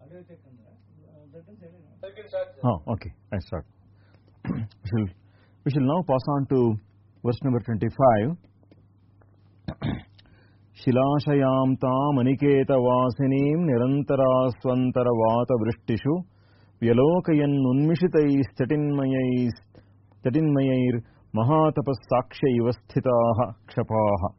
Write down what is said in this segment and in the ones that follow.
Okay, I start. we shall now pass on to verse number 25. Shilashayam tam aniketa vasinim nirantara swantara vata vrishtishu vyalokayan unmishitais chatinmayir mahatapas saksha ivasthitaha kshapaha.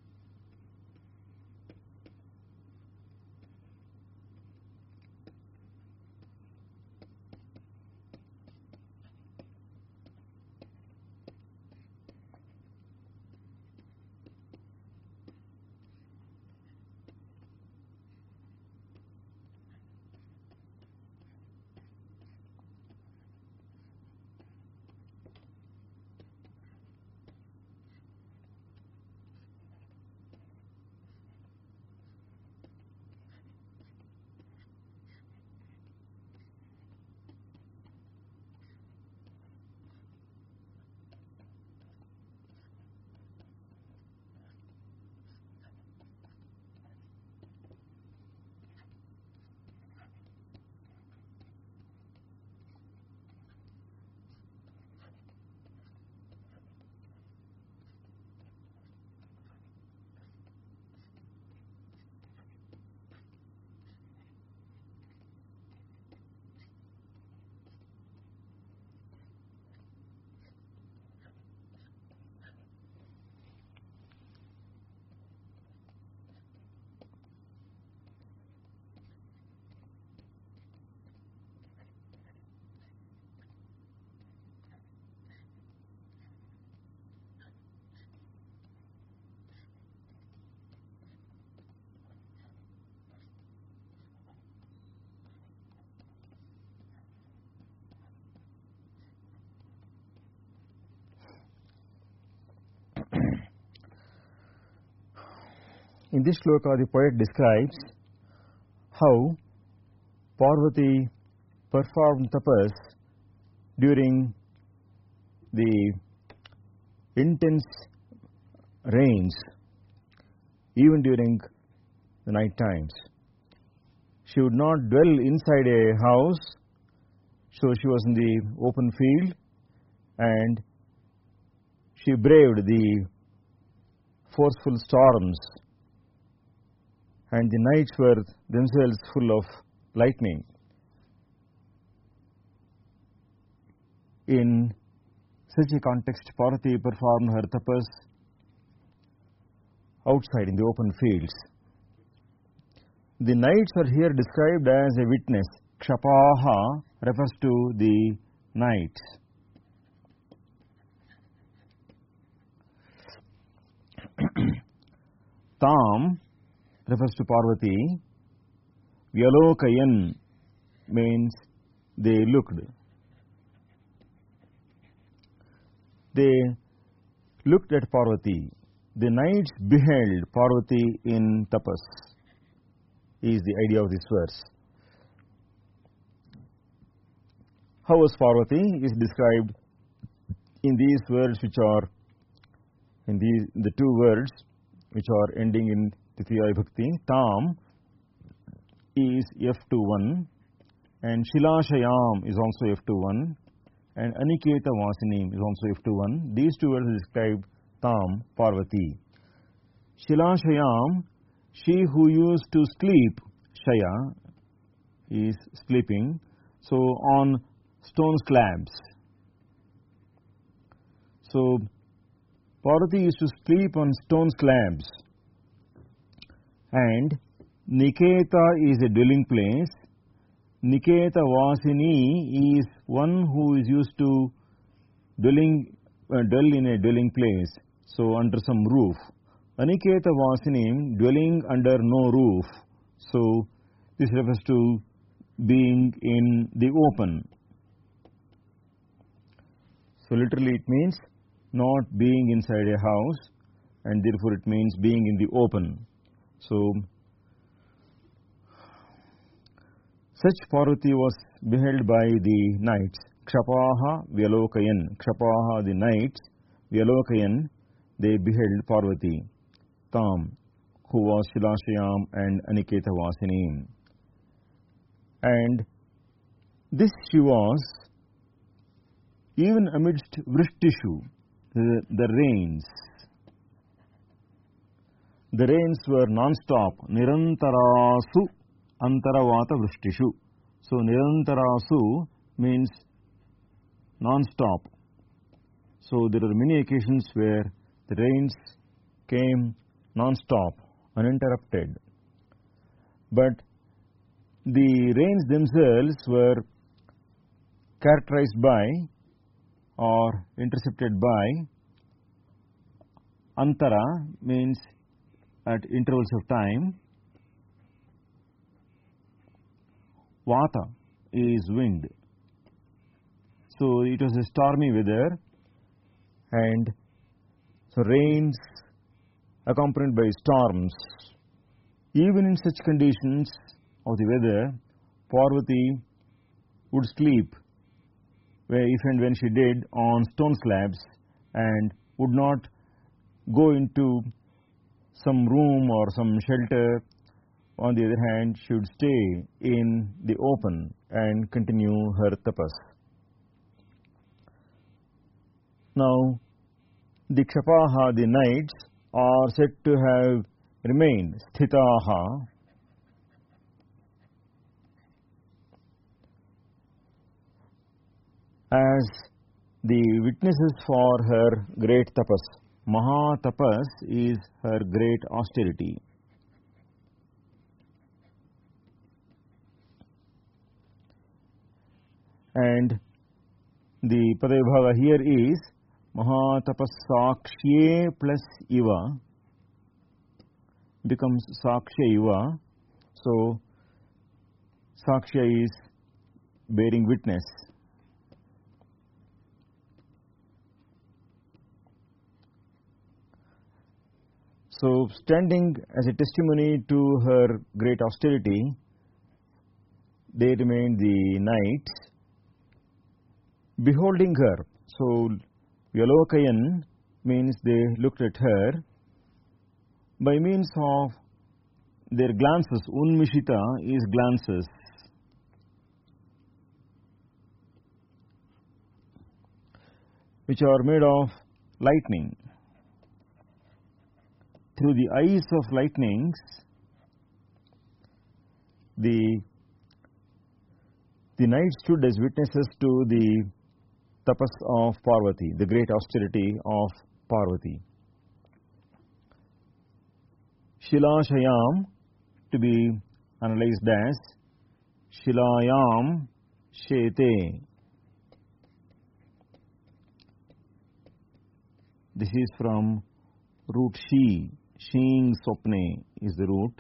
In this shloka, the poet describes how Parvati performed tapas during the intense rains, even during the night times. She would not dwell inside a house, so she was in the open field, and she braved the forceful storms, and the nights were themselves full of lightning. In such a context, Parvati performed her tapas outside in the open fields. The nights are here described as a witness. Kshapaha refers to the nights. Tam refers to Parvati. Vyalokayan means they looked. They looked at Parvati. The knights beheld Parvati in tapas, is the idea of this verse. How was Parvati is described in these words, which are in the two words which are ending in Titiya Vibhakti. Tam is F21 and Shilashayam is also F21 and Aniketa Vasinim is also F21. These two words describe Tam, Parvati. Shilashayam, she who used to sleep, Shaya is sleeping, so on stone slabs. So Parvati used to sleep on stone slabs, and Niketa is a dwelling place. Niketa Vasini is one who is used to dwell in a dwelling place, so under some roof. Aniketa Vasinim, dwelling under no roof, so this refers to being in the open. So literally it means not being inside a house, and therefore it means being in the open. So such Parvati was beheld by the knights. Kshapaha Vyalokayan. Kshapaha, the knights. Vyalokayan, they beheld Parvati. Tam, who was Shilashayam and Aniketa Vasini. and this she was even amidst Vrishtishu, the rains. The rains were non-stop. Nirantarasu antaravata vrishtishu. So nirantarasu means non-stop. So there are many occasions where the rains came non-stop, uninterrupted. But the rains themselves were characterized by or intercepted by antara, means at intervals of time. Vata is wind. So it was a stormy weather, and so rains accompanied by storms. Even in such conditions of the weather, Parvati would sleep if and when she did on stone slabs, and would not go into some room or some shelter. On the other hand, she would stay in the open and continue her tapas. Now, the Kshapaha, the nights, are said to have remained sthitaha, as the witnesses for her great tapas. Maha tapas is her great austerity. And the Padavibhaga here is Maha tapas sakshye plus iva becomes sakshya iva. So sakshya is bearing witness. So standing as a testimony to her great austerity, they remained the nights. Beholding her, so Vyalokayan means they looked at her by means of their glances. Unmishita is glances. Which are made of lightning. Through the eyes of lightnings, the knights stood as witnesses to the tapas of Parvati, the great austerity of Parvati. Shilashayam, to be analyzed as Shilayam Shete. This is from root Shi. Shing Sopne is the root.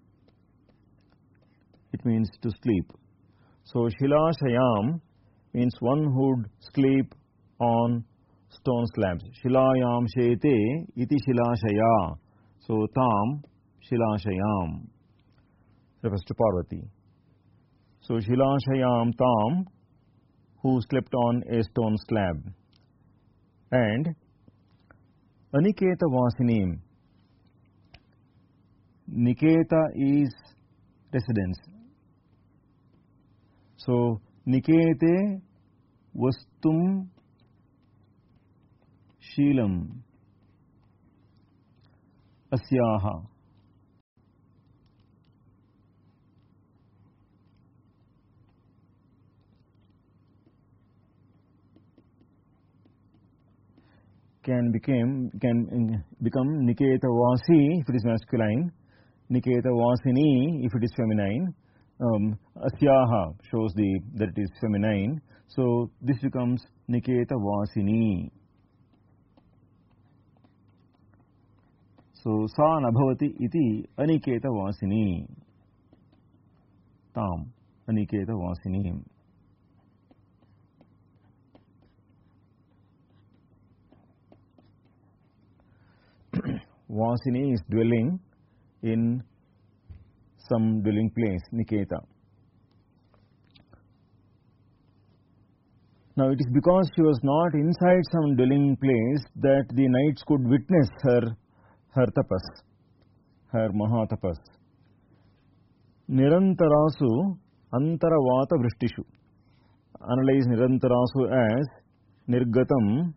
It means to sleep. So Shilashayam means one who would sleep on stone slabs. Shilayam Shete iti Shilashaya. So Tam Shilashayam refers to Parvati. So Shilashayam Tam, who slept on a stone slab. And Aniketa Vasinim. Niketa is residence. So Nikete Vastum Sheelam Asyaha. Can become Niketa Vasi if it is masculine, Niketa Vasini if it is feminine. Asyaha shows that it is feminine. So this becomes Niketa Vasini. So Sa Nabhavati iti Aniketa Vasini. Tam Aniketa Vasini. Vasini is dwelling in some dwelling place, Niketa. Now it is because she was not inside some dwelling place that the knights could witness her tapas, her Mahatapas. Nirantarasu Antaravata Vrishtishu. Analyze Nirantarasu as Nirgatam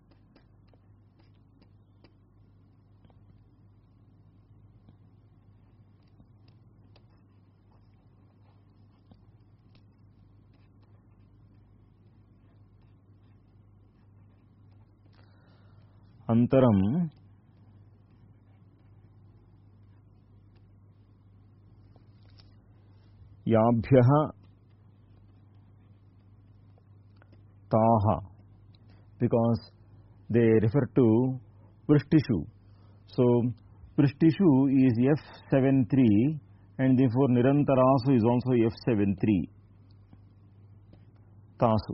Antaram Yabhyaha Taha, because they refer to Vrishtishu. So Vrishtishu is F73 and therefore Nirantarasu is also F73 Tasu.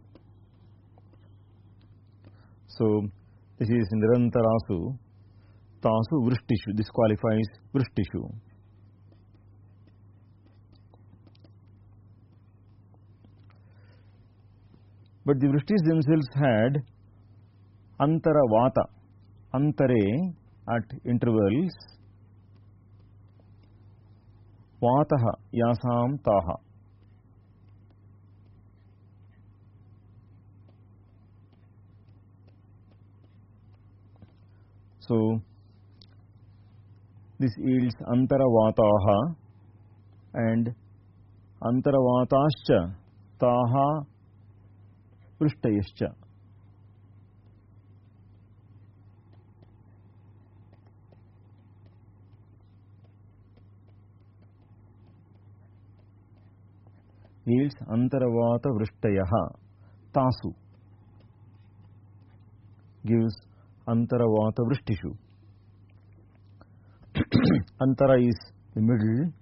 So this is Nirantarasu Tasu Vrishtishu. This qualifies Vrishtishu. But the Vrishtis themselves had Antaravata, Antare at intervals, Vataha Yasam Taha. So this yields Antaravataha and Antaravatascha Taha Prishtayascha. Yields Antaravata Vrishtayaha Tasu. Gives Antaravata Vrishtishu. Antara is the middle,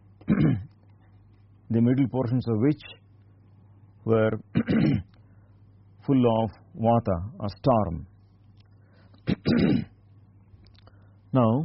the middle portions of which were full of vata, a storm. Now,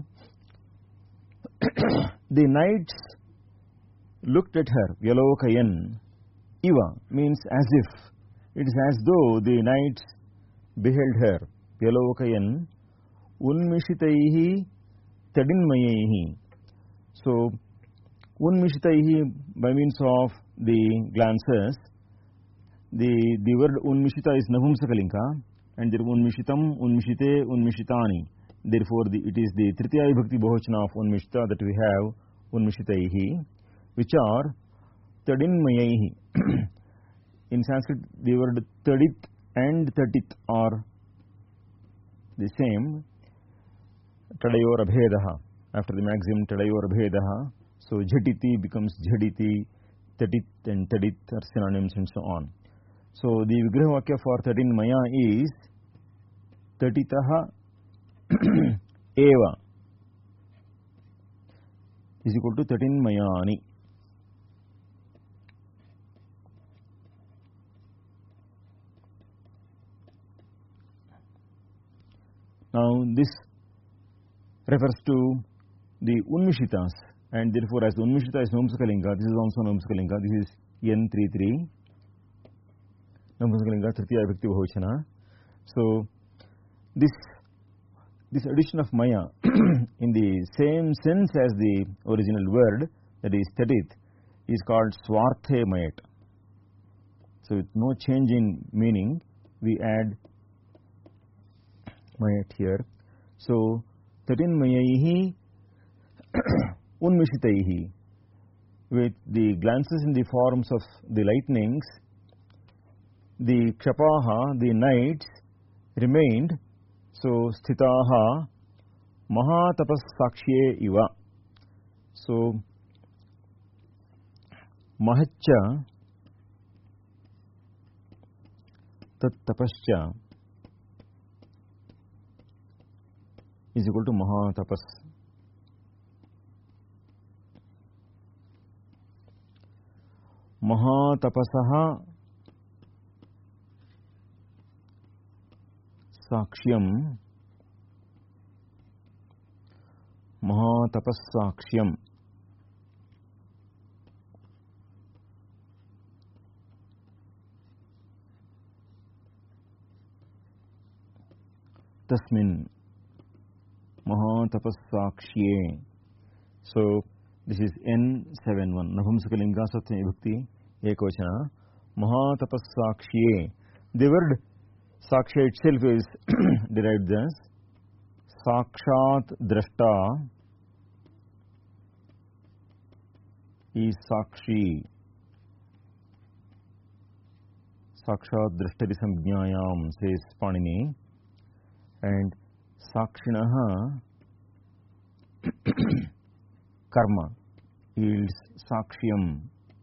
the knights looked at her, Vyalokayan, Iva means as if, it is as though the knights beheld her, Vyalokayan, Unmishitaihi Tadinmayehi. So, Unmishitaihi by means of the glances. The word Unmishita is Navumsakalinka and there Unmishitam, Unmishite, Unmishitani. Therefore, it is the Tritiya Vibhakti Bahuvachana of Unmishita that we have Unmishitaihi, which are Tadinmayehi. In Sanskrit, the word Tadit and Tatit are the same. Tadayor Abhedaha. After the maxim Tadayor Abhedaha, so Jhatiti becomes Jhaditi, Tatit and Tadit are synonyms and so on. So the Vigraha Vakya for Tadinmaya is Tatitaha Eva is equal to Tatinmayani. Now this refers to the Unmishitas, and therefore as the Unmishita is Namsakalinga, this is also Namsakalinga, this is N33 Namsakalinga Tritiya Vibhakti Bahuvachana. So this addition of Maya in the same sense as the original word, that is Tatit, is called Swarthe Mayat. So with no change in meaning, we add Mayat here. So Tatinmayahi Unmishitaihi, with the glances in the forms of the lightnings, the Kshapaha, the knights, remained. So Sthitaha Mahatapas Sakshye Iva. So Mahaccha Tat Tapascha is equal to Mahatapas. Mahatapasaha Sakshyam Mahatapas Sakshyam. Tasmin Mahatapas Sakshye. So this is N71 Navamsakalinga Satyam Vibhakti ekvachana, Mahatapasakshye. The word Saksha itself is derived as Sakshat Drashta is Sakshi. Sakshat Drashtari Samjnayam, says Panini, and Sakshinaha Karma yields Sakshyam.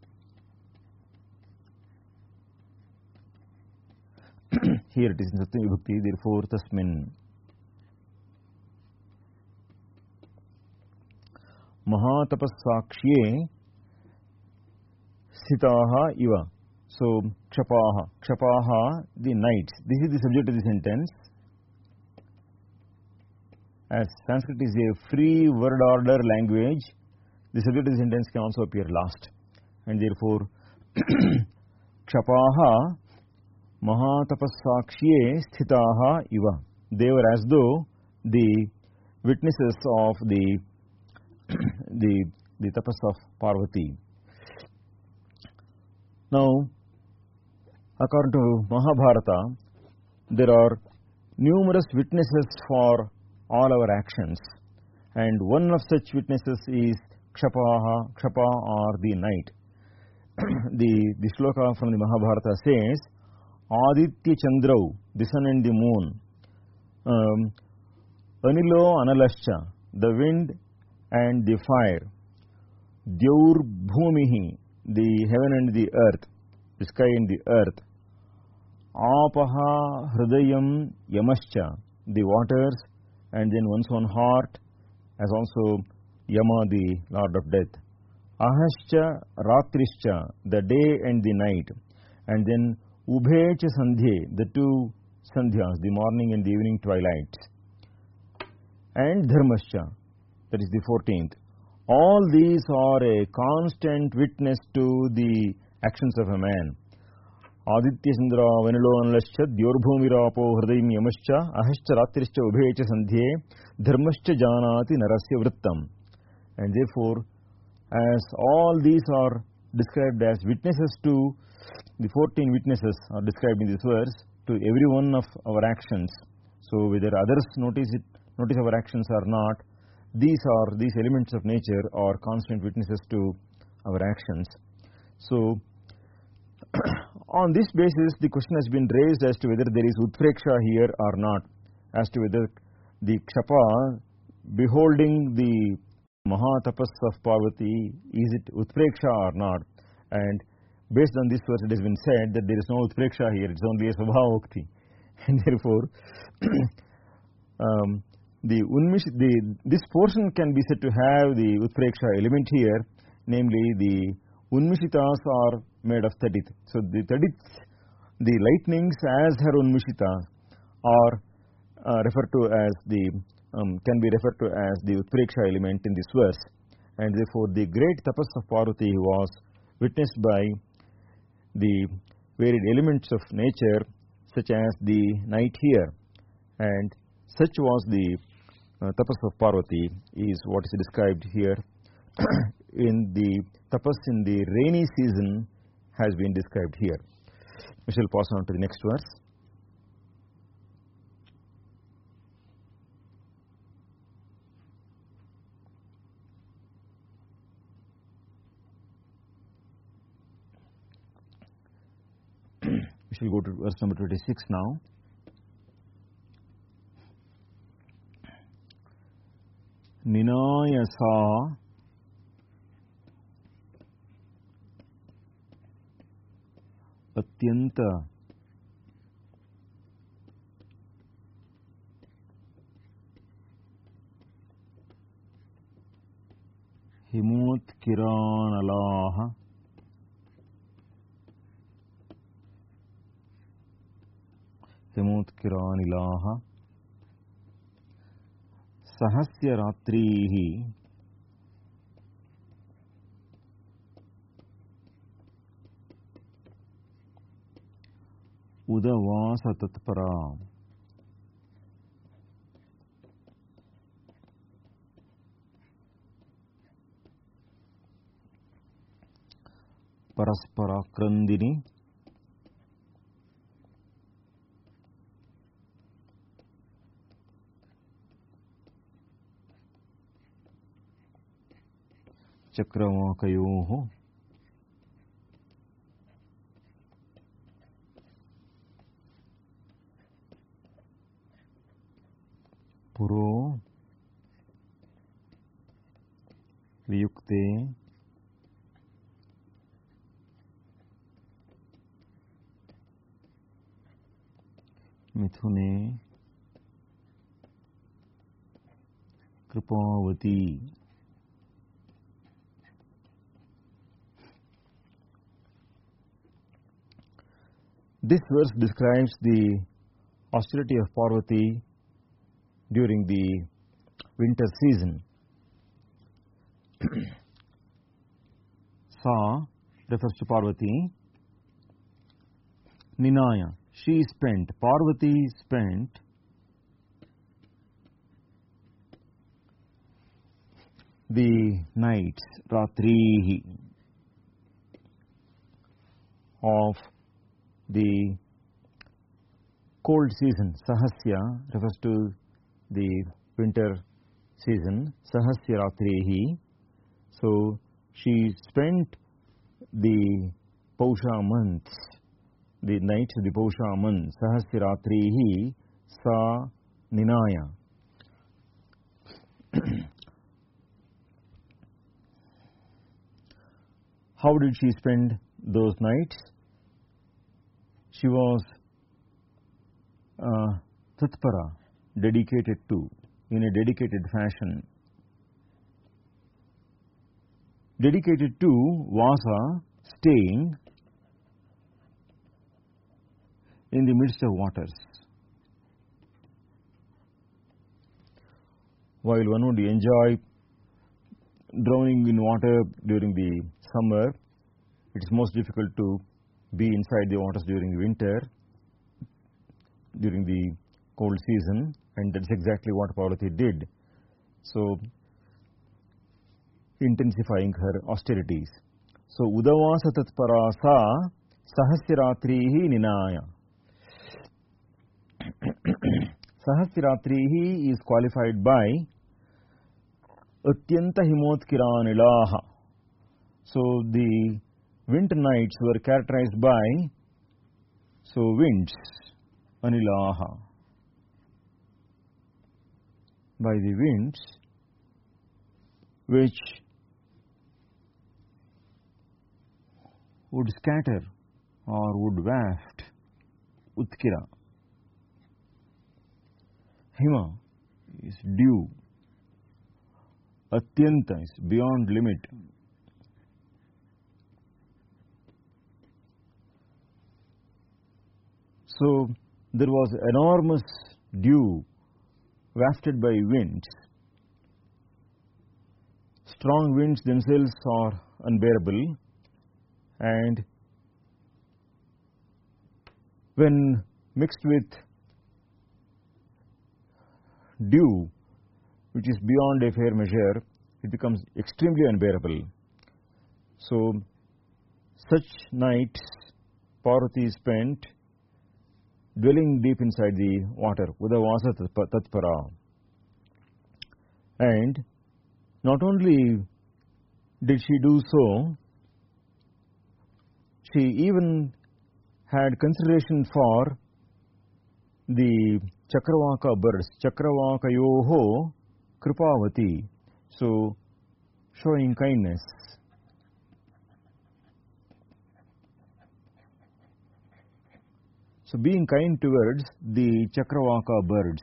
Here it is in Satyam Vibhakti, therefore Tasmin. Mahatapasakshye Sitaha Iva. So, Kshapaha. Kshapaha, the knights. This is the subject of the sentence. As Sanskrit is a free word order language, the subject of the sentence can also appear last. And therefore, Kshapaha Mahatapasakshye Sthitaha Iva. They were as though the witnesses of the tapas of Parvati. Now, according to Mahabharata, there are numerous witnesses for all our actions, and one of such witnesses is Kshapaha, Kshapa or the night. the shloka from the Mahabharata says, Aditya Chandrau, the sun and the moon, Anilo Analascha, the wind and the fire, Dyaur Bhumihi, the heaven and the earth, the sky and the earth, Apaha Hridayam Yamascha, the waters, and then one's own heart, as also Yama, the Lord of Death, Ahascha Ratrischa, the day and the night, and then Ubhecha Sandhye, the two Sandhyas, the morning and the evening twilights, and Dharmascha, that is the 14th. All these are a constant witness to the actions of a man. Aditya Chandra Vanilo Analascha Dyorbhumirapo Hridayam Yamascha Ahascha Ratrischa Ubhecha Sandhye Dharmascha Janati Narasya Vrittam. And therefore, as all these are described as witnesses to, the 14 witnesses are described in this verse to every one of our actions. So whether others notice our actions or not, these elements of nature are constant witnesses to our actions. So on this basis, the question has been raised as to whether there is Utpreksha here or not, as to whether the Kshapa beholding the Mahatapas of Parvati, is it Utpreksha or not? And based on this verse, it has been said that there is no Utpreksha here, it's only a Svabhavokti. And therefore, this portion can be said to have the Utpreksha element here, namely the Unmishitas are made of Tadit. So the Tadit, the lightnings as her Unmishitas are referred to as the, can be referred to as the Utpreksha element in this verse. And therefore the great tapas of Parvati was witnessed by the varied elements of nature, such as the night here. And such was the tapas of Parvati, is what is described here in the tapas in the rainy season has been described here. We shall pass on to the next verse. We shall go to verse number 26 now. Ninayasa Atyanta Himotkiranalaha Himotkiranalaha Sahasya Ratrihi Udavasa Tatpara. Paraspara Krandini, Chakravakayoho, Puro Viyukte Mithune Kripavati. This verse describes the austerity of Parvati during the winter season. Sa refers to Parvati. Ninaya, she spent, Parvati spent the nights, Ratrihi, of the cold season. Sahasya refers to the winter season. Sahasya Ratrihi. So she spent the Pausha months, the nights of the Pausha month. Sahasya Ratrihi Sa Ninaya. How did she spend those nights? She was tatpara, dedicated to, in a dedicated fashion. Dedicated to Vasa, staying in the midst of waters. While one would enjoy drowning in water during the summer, it is most difficult to be inside the waters during the winter, during the cold season, and that's exactly what Parvati did. So, intensifying her austerities. So, Udavasa Tatparasa Sahasratrihi Ninaya. Sahasratrihi is qualified by Atyanta Himotkiranilaha. So, the winter nights were characterized by winds, Anilaha, by the winds which would scatter or would waft Utkira. Hima is dew. Atyanta is beyond limit. So, there was enormous dew wafted by winds. Strong winds themselves are unbearable, and when mixed with dew, which is beyond a fair measure, it becomes extremely unbearable. So, such nights Parvati spent dwelling deep inside the water, Udavasa Tatpara. And not only did she do so, she even had consideration for the Chakravaka birds, Chakravakayoho Kripavati, so showing kindness. So being kind towards the Chakravaka birds.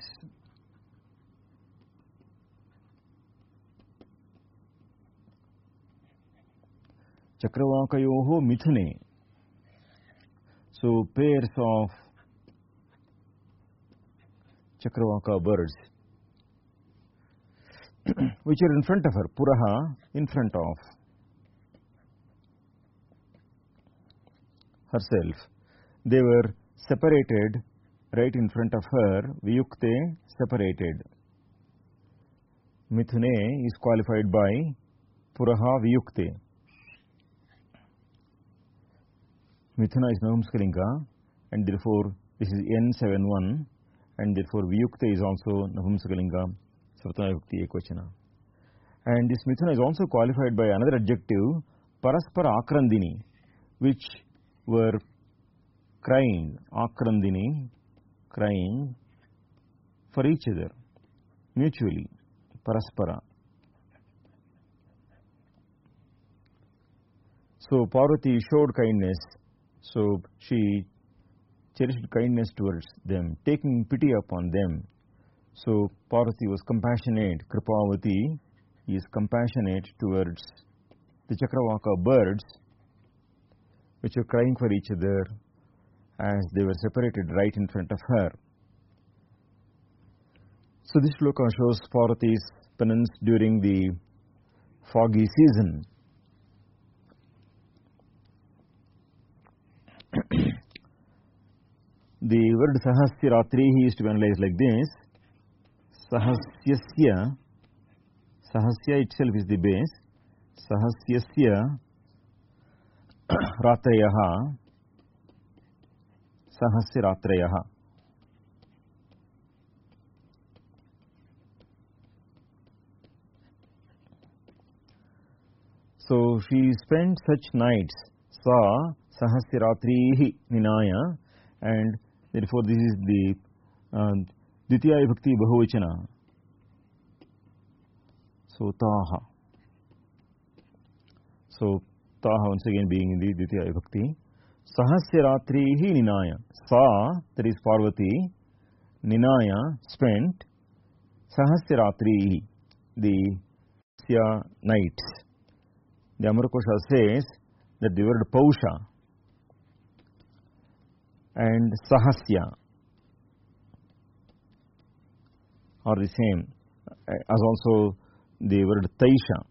Chakravakayoho Mithune. So pairs of Chakravaka birds which are in front of her, Puraha, in front of herself. They were separated right in front of her, Viyukte, separated. Mithune is qualified by Puraha Viyukte. Mithuna is Navamsakalinga, and therefore this is N71, and therefore Viyukta is also Navamsakalinga, Sarvatama Vibhakti Ekvachana. And this Mithuna is also qualified by another adjective, Paraspara Akrandini, which were crying, Akrandini, crying for each other, mutually, Paraspara. So Parvati showed kindness, so she cherished kindness towards them, taking pity upon them. So Parvati was compassionate, Kripavati is compassionate towards the Chakravaka birds, which were crying for each other as they were separated right in front of her. So this shloka shows Parvati's penance during the foggy season. The word Sahasya Ratrihi is to be analyzed like this. Sahasyasya, Sahasya itself is the base. Sahasyasya Ratrayaha, Sahasya Ratrayaha. So she spent such nights, Sa Sahasya Ratrihi Ninaya, and therefore this is the Ditya Vibhakti Bahuvachana. So Taha. So Taha once again being in the Ditya Vibhakti. Sahasya Ratrihi Ninaya. Sa, that is Parvati, Ninaya, spent, Sahasya Ratrihi, the Sahasya nights. The Amarkosha says that the word Pausha and Sahasya are the same, as also the word Taisha.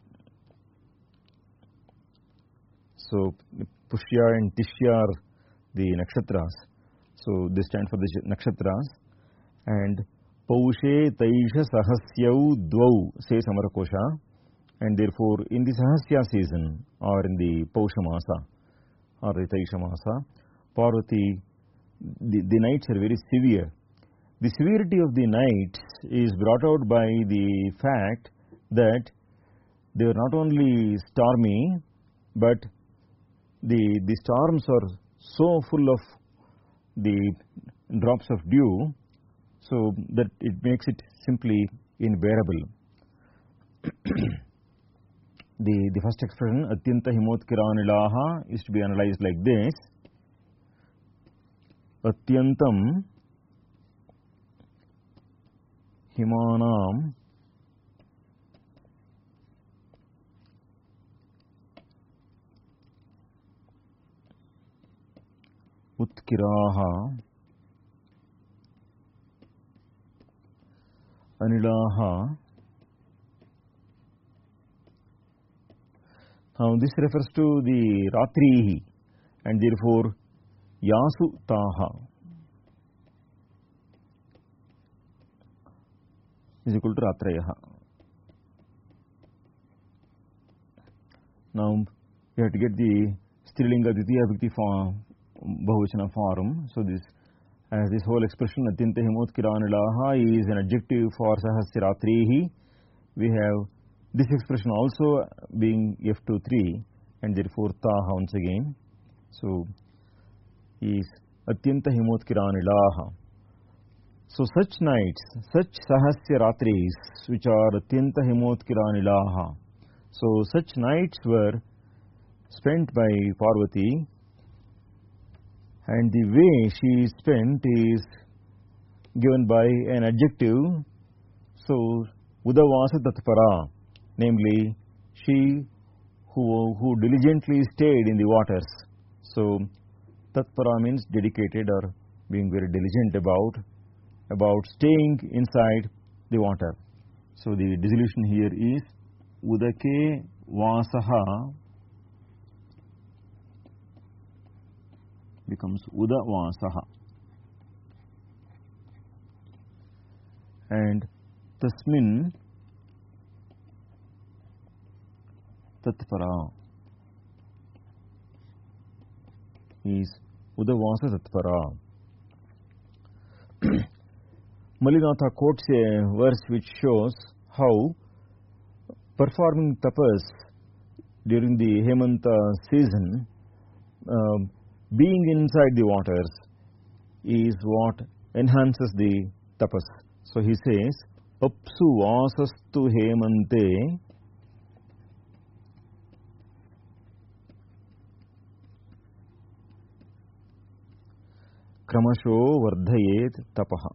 So Pushya and Tishya are the nakshatras. So they stand for the nakshatras. And Paushe Taisha Sahasyau Dvau says Amarakosha. And therefore in the Sahasya season or in the Pausha Masa or the Taisha Masa, Parvati, the nights are very severe. The severity of the nights is brought out by the fact that they are not only stormy, but the storms are so full of the drops of dew, so that it makes it simply unbearable. The first expression, Atyanta Himotkiranilaha, is to be analyzed like this. Atyantam Himanam Utkiraha Anilaha. Now this refers to the Ratrihi, and therefore Yasu Taha is equal to Ratrayaha. Now we have to get the Strilinga Ditya Vibhakti form, Bahuvachana form. So this, as this whole expression Atyanta Himotkiranilaha is an adjective for Sahasya Ratrihi, we have this expression also being F23, and therefore Taha once again. So is Atyanta Himotkiranilaha. So such nights, such Sahasya Ratris, which are Atyanta Himotkiranilaha. So such nights were spent by Parvati, and the way she is spent is given by an adjective. So Udavasa Tatpara, namely she who diligently stayed in the waters. So Tatpara means dedicated or being very diligent about staying inside the water. So the dissolution here is Udake Vasaha becomes Uda Vasaha, and Tasmin Tatpara is Udavasa Tatpara. Malinatha quotes a verse which shows how performing tapas during the Hemanta season, being inside the waters, is what enhances the tapas. So he says, Apsu vasastu hemante kramasho vardhayet tapaha.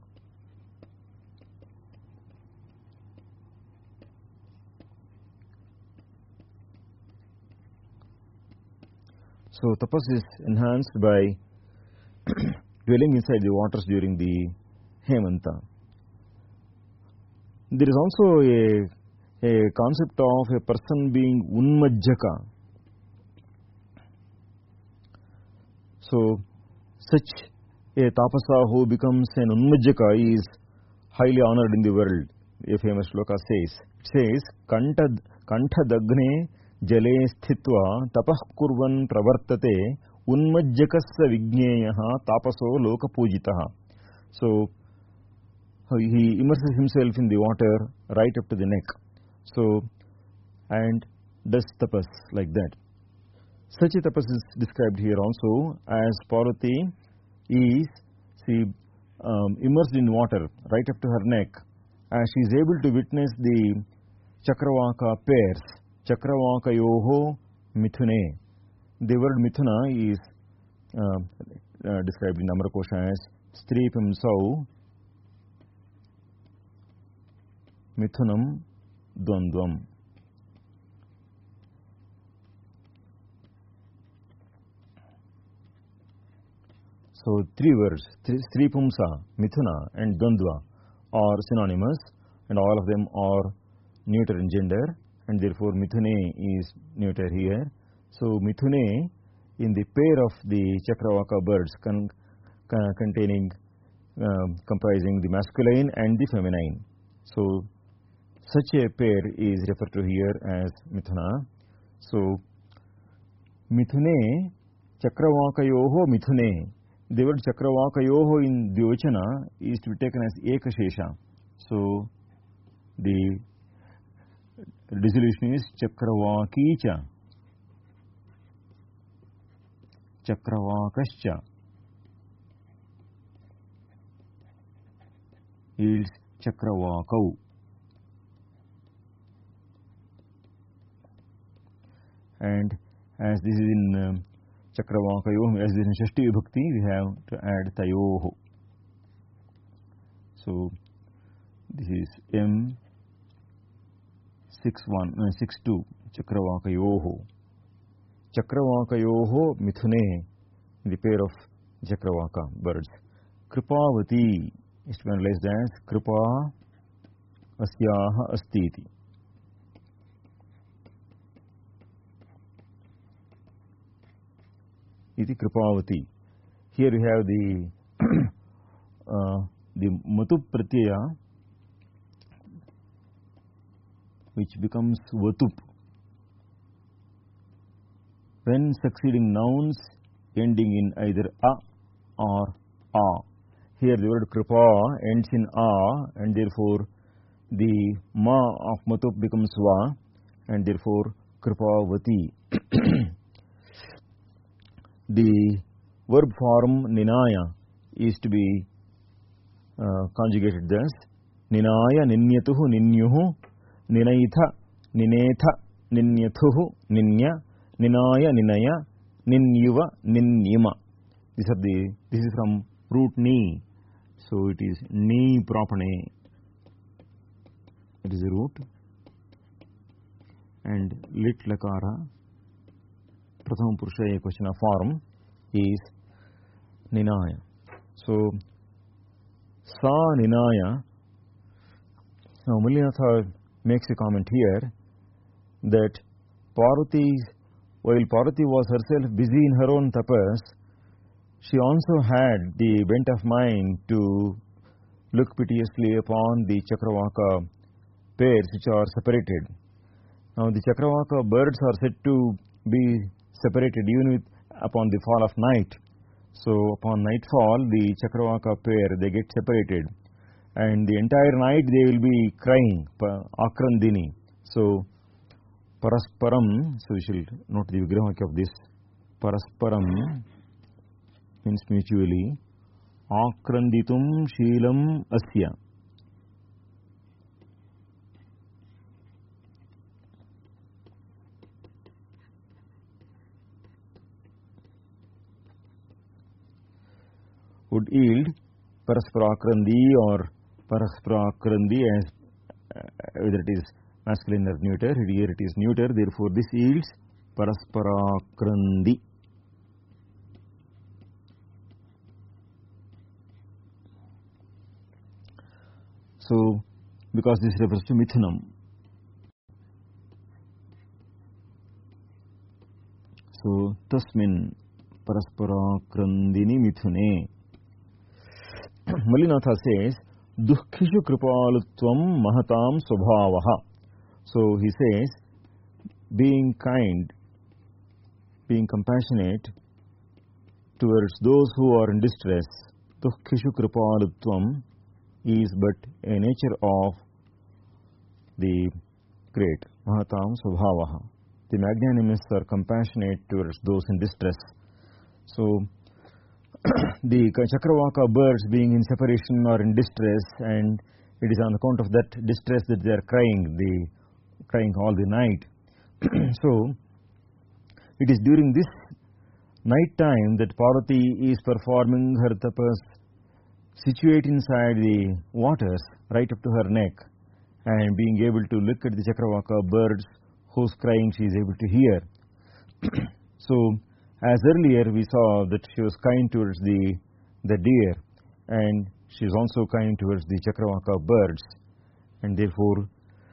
So tapas is enhanced by dwelling inside the waters during the Hemanta. There is also a concept of a person being unmajjaka. So such a tapasa who becomes an unmajjaka is highly honored in the world. A famous shloka says, it says, Kantha dagne jale sthitva tapah kurvan pravartate unmajjakasya vigneyaha tapaso loka pujitaha. So he immerses himself in the water right up to the neck. So, and does tapas like that. Such a tapas is described here also as Parvati is immersed in water right up to her neck, as she is able to witness the Chakravaka pairs. Chakravaka yoho mithune. The word mithuna is described in Amarkosha as Stripim sau Mithunam Dvandvam. So three words, Stripumsa, Mithuna and Dvandva are synonymous, and all of them are neuter in gender, and therefore Mithune is neuter here. So Mithune in the pair of the Chakravaka birds comprising the masculine and the feminine. So such a pair is referred to here as Mithuna. So Mithune, Chakravakayoho Mithune. The word Chakravakayoho in Dyochana is to be taken as Ekashesha. So the resolution is Chakravakicha, Chakravakascha is Chakravakau. And as this is in Chakravakayoho, as this is in Shashti Vibhakti, we have to add Tayoho. So this is M62 Chakravakayoho. Chakravakayoho Mithune, the pair of Chakravaka birds. Kripavati is to be analyzed as Kripa Asyaha Astiti. Iti Kripavati. Here we have the Matu Pratyaya, which becomes Vatup when succeeding nouns ending in either A or A. Here the word Kripa ends in A, and therefore the Ma of Matup becomes Va, and therefore Kripavati. The verb form Ninaya is to be conjugated thus: Ninaya Ninyatuhu Ninyuhu Ninaitha Ninetha Ninyathuhu Ninya Ninaya Ninaya Ninyuva Ninyima. This is from root Ni, so it is Ni propane. It is a root, and lit lakara Prathama Purusha Ekvachana form is Ninaya. So Sa Ninaya. Now Malinatha makes a comment here that Parvati, while Parvati was herself busy in her own tapas, she also had the bent of mind to look piteously upon the Chakravaka pairs which are separated. Now the Chakravaka birds are said to be separated even upon the fall of night. So upon nightfall, the Chakravaka pair, they get separated, and the entire night they will be crying, Akrandini. So Parasparam, so we shall note the Vigrahaka of this. Parasparam means mutually. Akranditum Sheelam Asya. Would yield Parasprakrandi or Parasprakrandi, as whether it is masculine or neuter. Here it is neuter, therefore this yields Parasprakrandi. So, because this refers to Mithunam. So, Tasmin Parasprakrandini Mithune. Malinatha says, Dukkhishu Kripalutvam Mahatam Swabhavaha. So he says, being kind, being compassionate towards those who are in distress, Dukkhishu Kripalutvam is but a nature of the great, Mahatam Swabhavaha. The magnanimous are compassionate towards those in distress. So, the Chakravaka birds being in separation or in distress, and it is on account of that distress that they are crying, crying all the night. So, it is during this night time that Parvati is performing her tapas, situate inside the waters right up to her neck, and being able to look at the Chakravaka birds whose crying she is able to hear. So, as earlier we saw that she was kind towards the deer, and she is also kind towards the Chakravaka birds, and therefore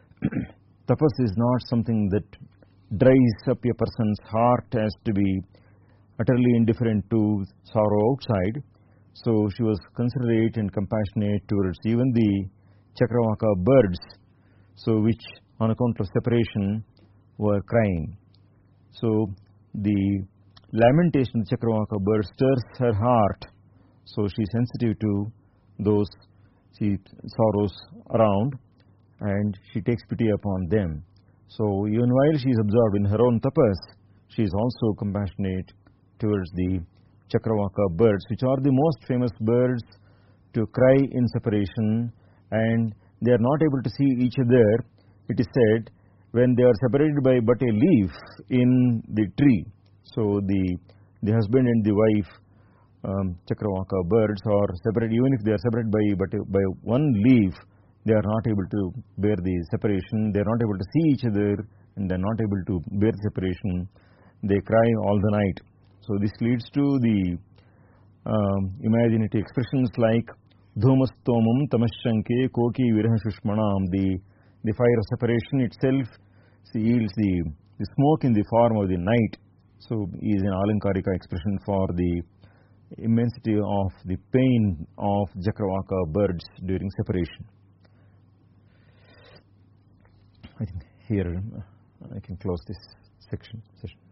tapas is not something that dries up a person's heart as to be utterly indifferent to sorrow outside. So she was considerate and compassionate towards even the Chakravaka birds, so which on account of separation were crying. So the lamentation of the Chakravaka bird stirs her heart, so she is sensitive to those sorrows around, and she takes pity upon them. So even while she is absorbed in her own tapas, she is also compassionate towards the Chakravaka birds, which are the most famous birds to cry in separation, and they are not able to see each other. It is said when they are separated by but a leaf in the tree. So the husband and the wife Chakravaka birds are separated. Even if they are separated by one leaf, they are not able to bear the separation. They are not able to see each other, and they are not able to bear the separation. They cry all the night. So this leads to the imaginative expressions like Dhumastomam Tamashanke Koki Viraha Shushmanam. The fire of separation itself yields the smoke in the form of the night. So is an alankarika expression for the immensity of the pain of Chakravaka birds during separation. I think here I can close this session.